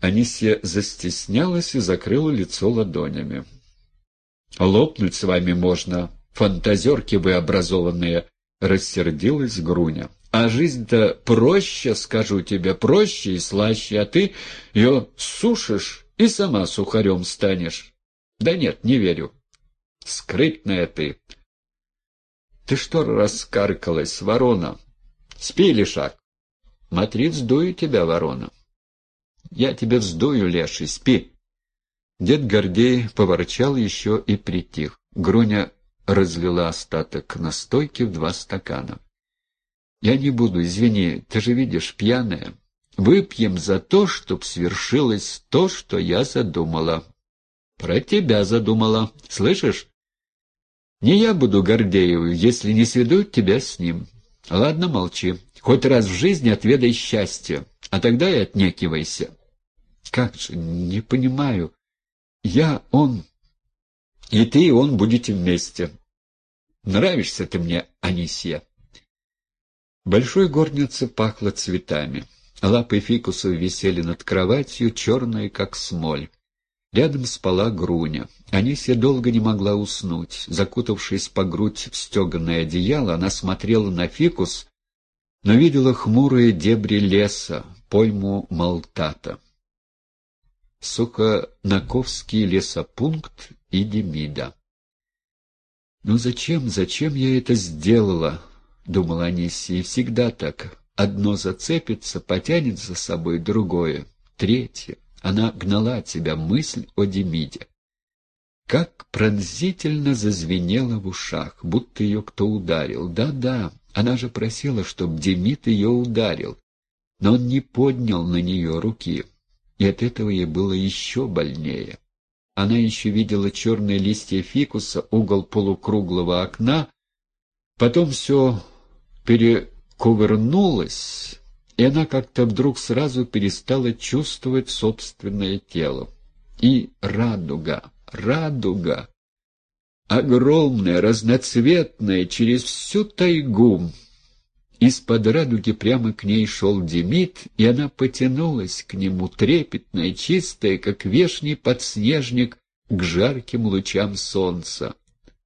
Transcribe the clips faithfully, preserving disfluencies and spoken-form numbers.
Анисья застеснялась и закрыла лицо ладонями. «Лопнуть с вами можно, фантазерки вы образованные!» — рассердилась Груня. «А жизнь-то проще, скажу тебе, проще и слаще, а ты ее сушишь и сама сухарем станешь. Да нет, не верю. Скрытная ты!» «Ты что раскаркалась, ворона? Спи, лишак!» «Смотри, вздую тебя, ворона!» «Я тебе вздую, леший, спи!» Дед Гордей поворчал еще и притих. Груня разлила остаток настойки в два стакана. «Я не буду, извини, ты же видишь, пьяная. Выпьем за то, чтоб свершилось то, что я задумала». «Про тебя задумала, слышишь? Не я буду Гордееву, если не сведу тебя с ним. Ладно, молчи. Хоть раз в жизни отведай счастье, а тогда и отнекивайся». «Как же, не понимаю. Я, он, и ты, и он будете вместе. Нравишься ты мне, Анисья». В большой горнице пахло цветами. Лапы фикусов висели над кроватью, черные, как смоль. Рядом спала Груня. Анисья долго не могла уснуть. Закутавшись по грудь в стеганое одеяло, она смотрела на фикус, но видела хмурые дебри леса, пойму Малтата. Сухонаковский лесопункт и Демида. «Ну зачем, зачем я это сделала?» — думала Анисья, — и всегда так. Одно зацепится, потянет за собой другое, третье. Она гнала от себя мысль о Демиде. Как пронзительно зазвенело в ушах, будто ее кто ударил. Да-да, она же просила, чтоб Демид ее ударил, но он не поднял на нее руки. И от этого ей было еще больнее. Она еще видела черные листья фикуса, угол полукруглого окна, потом все перекувырнулось, и она как-то вдруг сразу перестала чувствовать собственное тело. И радуга, радуга, огромная, разноцветная, через всю тайгу. Из-под радуги прямо к ней шел Демид, и она потянулась к нему, трепетная, чистая, как вешний подснежник к жарким лучам солнца.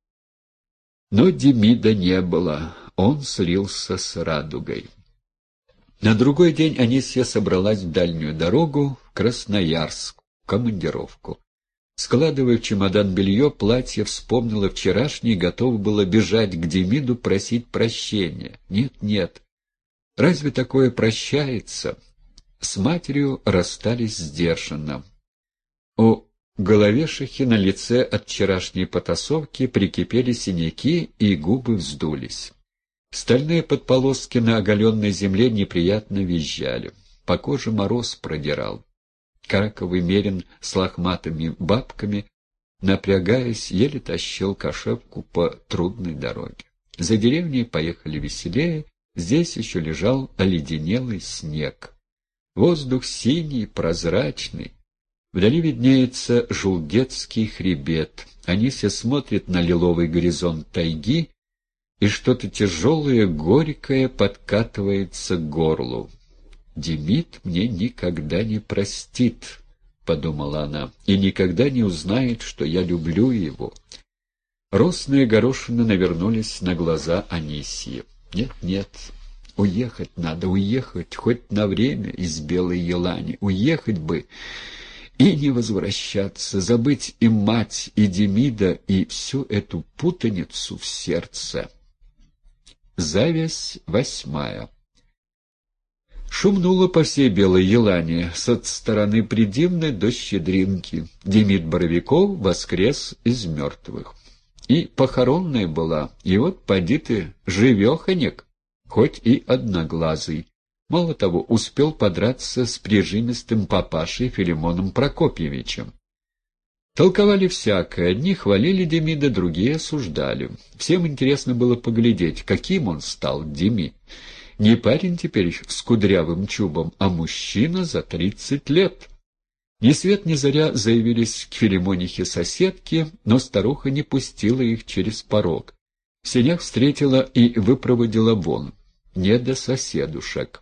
Но Демида не было, он слился с радугой. На другой день Анисья собралась в дальнюю дорогу, в Красноярск, в командировку. Складывая в чемодан белье, платье вспомнила вчерашнее и готова была бежать к Демиду просить прощения. Нет, нет. Разве такое прощается? С матерью расстались сдержанно. У Головешихи на лице от вчерашней потасовки прикипели синяки, и губы вздулись. Стальные подполоски на оголенной земле неприятно визжали. По коже мороз продирал. Караковый мерин с лохматыми бабками, напрягаясь, еле тащил кошевку по трудной дороге. За деревней поехали веселее, здесь еще лежал оледенелый снег. Воздух синий, прозрачный. Вдали виднеется Жулдетский хребет. Анисья смотрит на лиловый горизонт тайги, и что-то тяжелое, горькое подкатывается к горлу. «Демид мне никогда не простит», — подумала она, — «и никогда не узнает, что я люблю его». Росные горошины навернулись на глаза Анисьи. «Нет, нет, уехать надо, уехать, хоть на время из Белой Елани, уехать бы и не возвращаться, забыть и мать, и Демида, и всю эту путаницу в сердце». Зависть восьмая. Шумнуло по всей Белой Елане, со стороны Придивной до Щедринки. Демид Боровиков воскрес из мертвых. И похоронная была, и вот поди ты, живеханек, хоть и одноглазый. Мало того, успел подраться с прижимистым папашей Филимоном Прокопьевичем. Толковали всякое, одни хвалили Демида, другие осуждали. Всем интересно было поглядеть, каким он стал, Демид. Не парень теперь с кудрявым чубом, а мужчина за тридцать лет. Ни свет ни заря заявились к Филимонихе соседки, но старуха не пустила их через порог. В сенях встретила и выпроводила вон, не до соседушек.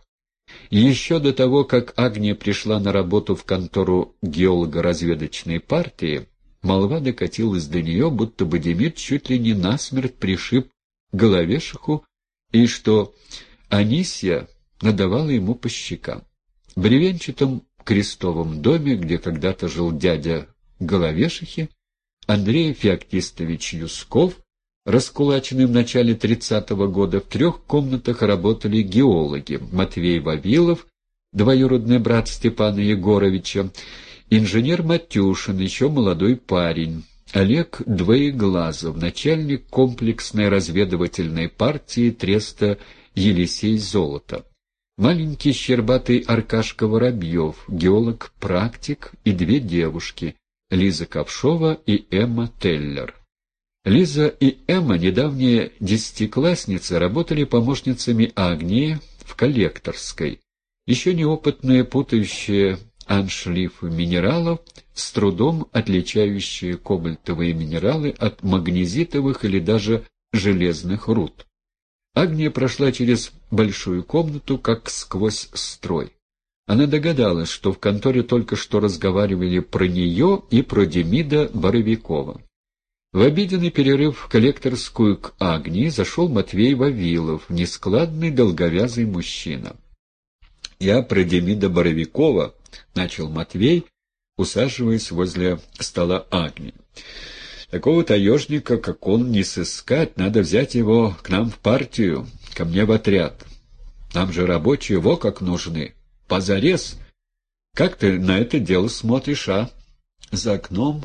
И еще до того, как Агния пришла на работу в контору геолого-разведочной партии, молва докатилась до нее, будто бы Демид чуть ли не насмерть пришиб Головешиху, и что Анисья надавала ему по щекам. В бревенчатом крестовом доме, где когда-то жил дядя Головешихи, Андрей Феоктистович Юсков, раскулаченный в начале тридцатого года, в трех комнатах работали геологи: Матвей Вавилов, двоюродный брат Степана Егоровича, инженер Матюшин, еще молодой парень, Олег Двоеглазов, начальник комплексной разведывательной партии треста Елисей Золото, маленький щербатый Аркашка Воробьев, геолог-практик, и две девушки — Лиза Ковшова и Эмма Теллер. Лиза и Эмма, недавние десятиклассницы, работали помощницами Агнии в коллекторской. Еще неопытные, путающие аншлифы минералов, с трудом отличающие кобальтовые минералы от магнезитовых или даже железных руд. Агния прошла через большую комнату, как сквозь строй. Она догадалась, что в конторе только что разговаривали про нее и про Демида Боровикова. В обеденный перерыв в коллекторскую к Агнии зашел Матвей Вавилов, нескладный долговязый мужчина. «Я про Демида Боровикова», — начал Матвей, усаживаясь возле стола Агнии. «Такого таежника, как он, не сыскать, надо взять его к нам в партию, ко мне в отряд. Нам же рабочие во как нужны. Позарез. Как ты на это дело смотришь, а?» За окном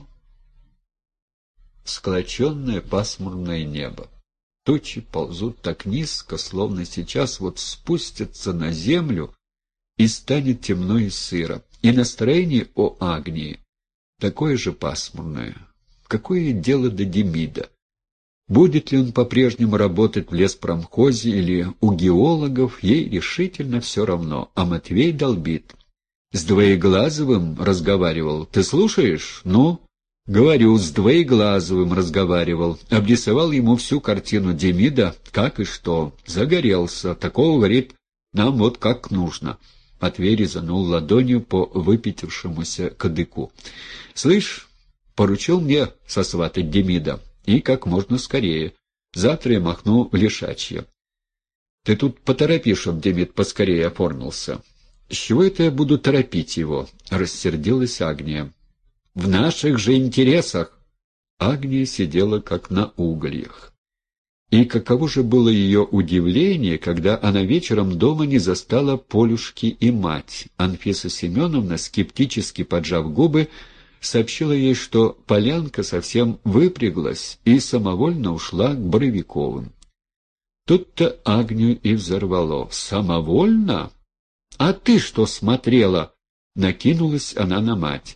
склоченное пасмурное небо. Тучи ползут так низко, словно сейчас вот спустятся на землю, и станет темно и сыро. И настроение у Агнии такое же пасмурное. Какое дело до Демида? Будет ли он по-прежнему работать в леспромхозе или у геологов, ей решительно все равно, а Матвей долбит. «С Двоеглазовым разговаривал. Ты слушаешь? Ну?» «Говорю, с Двоеглазовым разговаривал. Обрисовал ему всю картину Демида, как и что. Загорелся. Такого, говорит, нам вот как нужно». Матвей резанул ладонью по выпятившемуся кадыку. «Слышь, поручил мне сосватать Демида. И как можно скорее. Завтра я махну в Лишачье. Ты тут поторопи, чтоб Демид поскорее оформился». «С чего это я буду торопить его?» — рассердилась Агния. «В наших же интересах!» Агния сидела как на угольях. И каково же было ее удивление, когда она вечером дома не застала Полюшки и мать. Анфиса Семеновна, скептически поджав губы, сообщила ей, что Полянка совсем выпряглась и самовольно ушла к Боровиковым. Тут-то Агнию и взорвало. «Самовольно? А ты что смотрела?» — накинулась она на мать.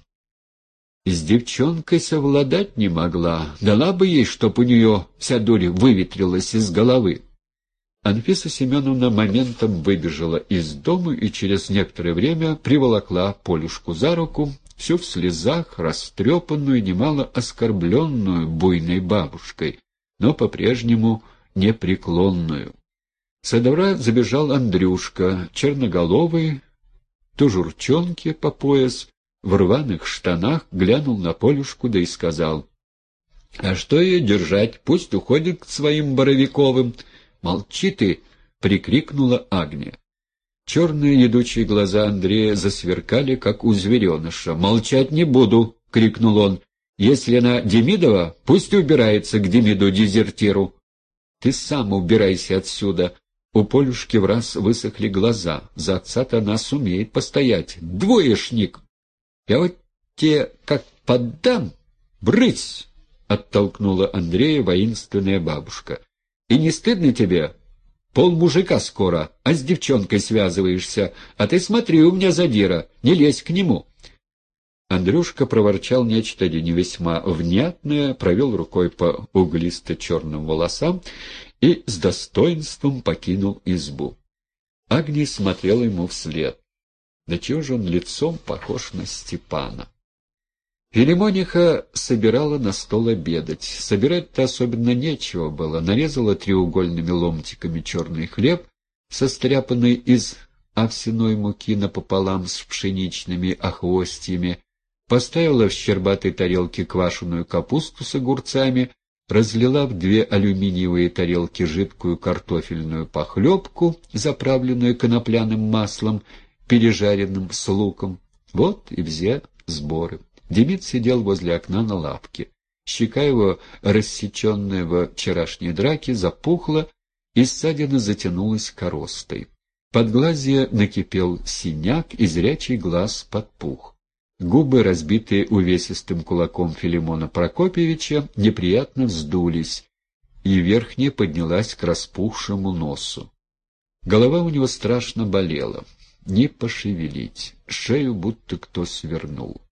«С девчонкой совладать не могла. Дала бы ей, чтоб у нее вся дурь выветрилась из головы». Анфиса Семеновна моментом выбежала из дома и через некоторое время приволокла Полюшку за руку, всю в слезах, растрепанную, немало оскорбленную буйной бабушкой, но по-прежнему непреклонную. Со двора забежал Андрюшка, черноголовый, тужурчонке по пояс, в рваных штанах, глянул на Полюшку, да и сказал: «А что ее держать? Пусть уходит к своим Боровиковым». «Молчи ты!» — прикрикнула Агния. Черные едучие глаза Андрея засверкали, как у звереныша. «Молчать не буду!» — крикнул он. «Если она Демидова, пусть убирается к Демиду-дезертиру». «Ты сам убирайся отсюда!» У Полюшки враз высохли глаза. За отца-то она сумеет постоять. «Двоечник! Я вот тебе как поддам! Брысь!» — оттолкнула Андрея воинственная бабушка. «И не стыдно тебе? Пол мужика скоро, а с девчонкой связываешься. А ты смотри, у меня задира, не лезь к нему». Андрюшка проворчал нечто не весьма внятное, провел рукой по углисто-черным волосам и с достоинством покинул избу. Агния смотрела ему вслед. Да чего же он лицом похож на Степана? Филимониха собирала на стол обедать. Собирать-то особенно нечего было. Нарезала треугольными ломтиками черный хлеб, состряпанный из овсяной муки напополам с пшеничными охвостьями, поставила в щербатой тарелке квашеную капусту с огурцами, разлила в две алюминиевые тарелки жидкую картофельную похлебку, заправленную конопляным маслом, пережаренным с луком. Вот и все сборы. Демид сидел возле окна на лавке. Щека его, рассеченная во вчерашней драке, запухла, и ссадина затянулась коростой. Подглазье накипел синяк, и зрячий глаз подпух. Губы, разбитые увесистым кулаком Филимона Прокопьевича, неприятно вздулись, и верхняя поднялась к распухшему носу. Голова у него страшно болела. Не пошевелить, шею будто кто свернул.